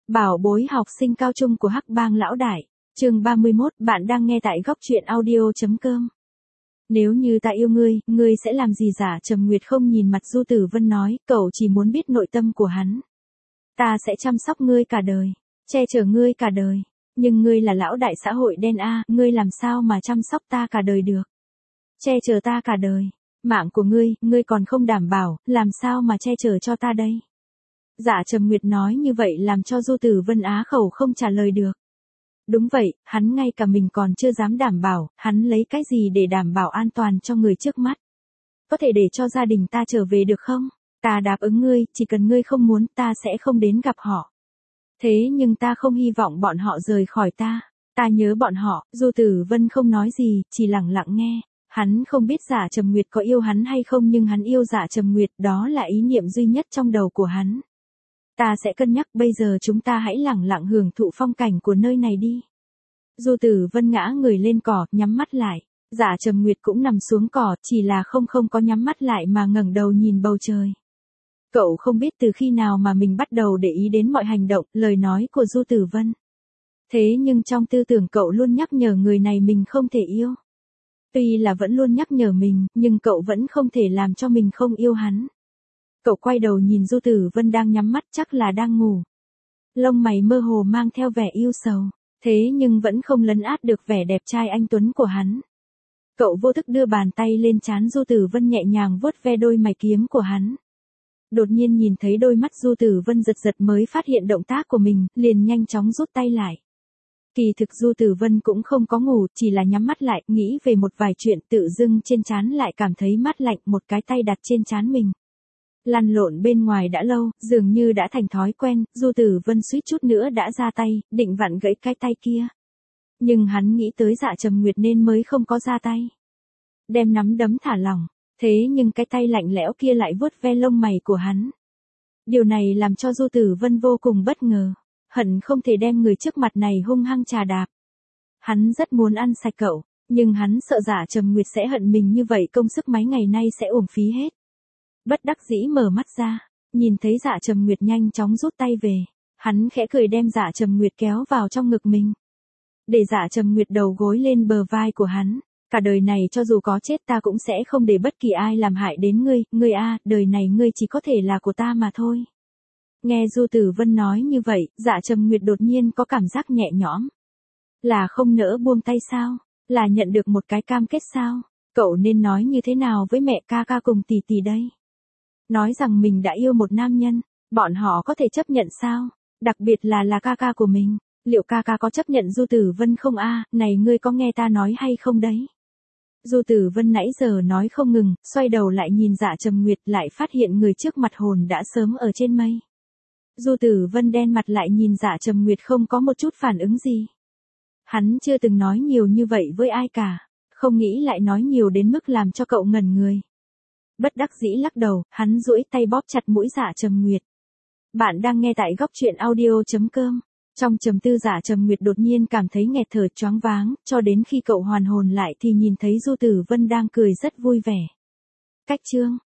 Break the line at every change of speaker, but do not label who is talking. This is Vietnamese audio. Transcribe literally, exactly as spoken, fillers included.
Bảo bối học sinh cao trung của Hắc Bang lão đại, chương ba mươi mốt, bạn đang nghe tại góc truyện audio.com. Nếu như ta yêu ngươi, ngươi sẽ làm gì? Giả Trầm Nguyệt không nhìn mặt Du Tử Vân nói, cậu chỉ muốn biết nội tâm của hắn. Ta sẽ chăm sóc ngươi cả đời, che chở ngươi cả đời, nhưng ngươi là lão đại xã hội đen a, ngươi làm sao mà chăm sóc ta cả đời được? Che chở ta cả đời, mạng của ngươi, ngươi còn không đảm bảo, làm sao mà che chở cho ta đây? Dạ Trầm Nguyệt nói như vậy làm cho Du Tử Vân á khẩu không trả lời được. Đúng vậy, hắn ngay cả mình còn chưa dám đảm bảo, hắn lấy cái gì để đảm bảo an toàn cho người trước mắt? Có thể để cho gia đình ta trở về được không? Ta đáp ứng ngươi, chỉ cần ngươi không muốn ta sẽ không đến gặp họ. Thế nhưng ta không hy vọng bọn họ rời khỏi ta. Ta nhớ bọn họ. Du Tử Vân không nói gì, chỉ lặng lặng nghe. Hắn không biết Dạ Trầm Nguyệt có yêu hắn hay không, nhưng hắn yêu Dạ Trầm Nguyệt, đó là ý niệm duy nhất trong đầu của hắn. Ta sẽ cân nhắc, bây giờ chúng ta hãy lặng lặng hưởng thụ phong cảnh của nơi này đi. Du Tử Vân ngã người lên cỏ, nhắm mắt lại. Dạ Trầm Nguyệt cũng nằm xuống cỏ, chỉ là không không có nhắm mắt lại mà ngẩng đầu nhìn bầu trời. Cậu không biết từ khi nào mà mình bắt đầu để ý đến mọi hành động, lời nói của Du Tử Vân. Thế nhưng trong tư tưởng cậu luôn nhắc nhở người này mình không thể yêu. Tuy là vẫn luôn nhắc nhở mình, nhưng cậu vẫn không thể làm cho mình không yêu hắn. Cậu quay đầu nhìn Du Tử Vân đang nhắm mắt, chắc là đang ngủ. Lông mày mơ hồ mang theo vẻ yêu sầu, thế nhưng vẫn không lấn át được vẻ đẹp trai anh tuấn của hắn. Cậu vô thức đưa bàn tay lên trán Du Tử Vân, nhẹ nhàng vuốt ve đôi mày kiếm của hắn. Đột nhiên nhìn thấy đôi mắt Du Tử Vân giật giật mới phát hiện động tác của mình, liền nhanh chóng rút tay lại. Kỳ thực Du Tử Vân cũng không có ngủ, chỉ là nhắm mắt lại, nghĩ về một vài chuyện, tự dưng trên trán lại cảm thấy mát lạnh, một cái tay đặt trên trán mình. Lăn lộn bên ngoài đã lâu, dường như đã thành thói quen, Du Tử Vân suýt chút nữa đã ra tay, định vặn gãy cái tay kia. Nhưng hắn nghĩ tới Dạ Trầm Nguyệt nên mới không có ra tay. Đem nắm đấm thả lỏng, thế nhưng cái tay lạnh lẽo kia lại vuốt ve lông mày của hắn. Điều này làm cho Du Tử Vân vô cùng bất ngờ, hận không thể đem người trước mặt này hung hăng trà đạp. Hắn rất muốn ăn sạch cậu, nhưng hắn sợ Dạ Trầm Nguyệt sẽ hận mình như vậy, công sức mấy ngày nay sẽ uổng phí hết. Bất đắc dĩ mở mắt ra, nhìn thấy Dạ Trầm Nguyệt nhanh chóng rút tay về, hắn khẽ cười đem Dạ Trầm Nguyệt kéo vào trong ngực mình. Để Dạ Trầm Nguyệt đầu gối lên bờ vai của hắn, cả đời này cho dù có chết ta cũng sẽ không để bất kỳ ai làm hại đến ngươi, ngươi a, đời này ngươi chỉ có thể là của ta mà thôi. Nghe Du Tử Vân nói như vậy, Dạ Trầm Nguyệt đột nhiên có cảm giác nhẹ nhõm. Là không nỡ buông tay sao? Là nhận được một cái cam kết sao? Cậu nên nói như thế nào với mẹ, ca ca cùng tỷ tỷ đây? Nói rằng mình đã yêu một nam nhân, bọn họ có thể chấp nhận sao? Đặc biệt là là ca ca của mình, liệu ca ca có chấp nhận Du Tử Vân không a? Này ngươi có nghe ta nói hay không đấy? Du Tử Vân nãy giờ nói không ngừng, xoay đầu lại nhìn Dạ Trầm Nguyệt, lại phát hiện người trước mặt hồn đã sớm ở trên mây. Du Tử Vân đen mặt lại nhìn Dạ Trầm Nguyệt, không có một chút phản ứng gì. Hắn chưa từng nói nhiều như vậy với ai cả, không nghĩ lại nói nhiều đến mức làm cho cậu ngẩn người. Bất đắc dĩ lắc đầu, hắn duỗi tay bóp chặt mũi Dạ Trầm Nguyệt. Bạn đang nghe tại góc truyện audio.com. Trong trầm tư, Dạ Trầm Nguyệt đột nhiên cảm thấy nghẹt thở, choáng váng, cho đến khi cậu hoàn hồn lại thì nhìn thấy Du Tử Vân đang cười rất vui vẻ. Cách chương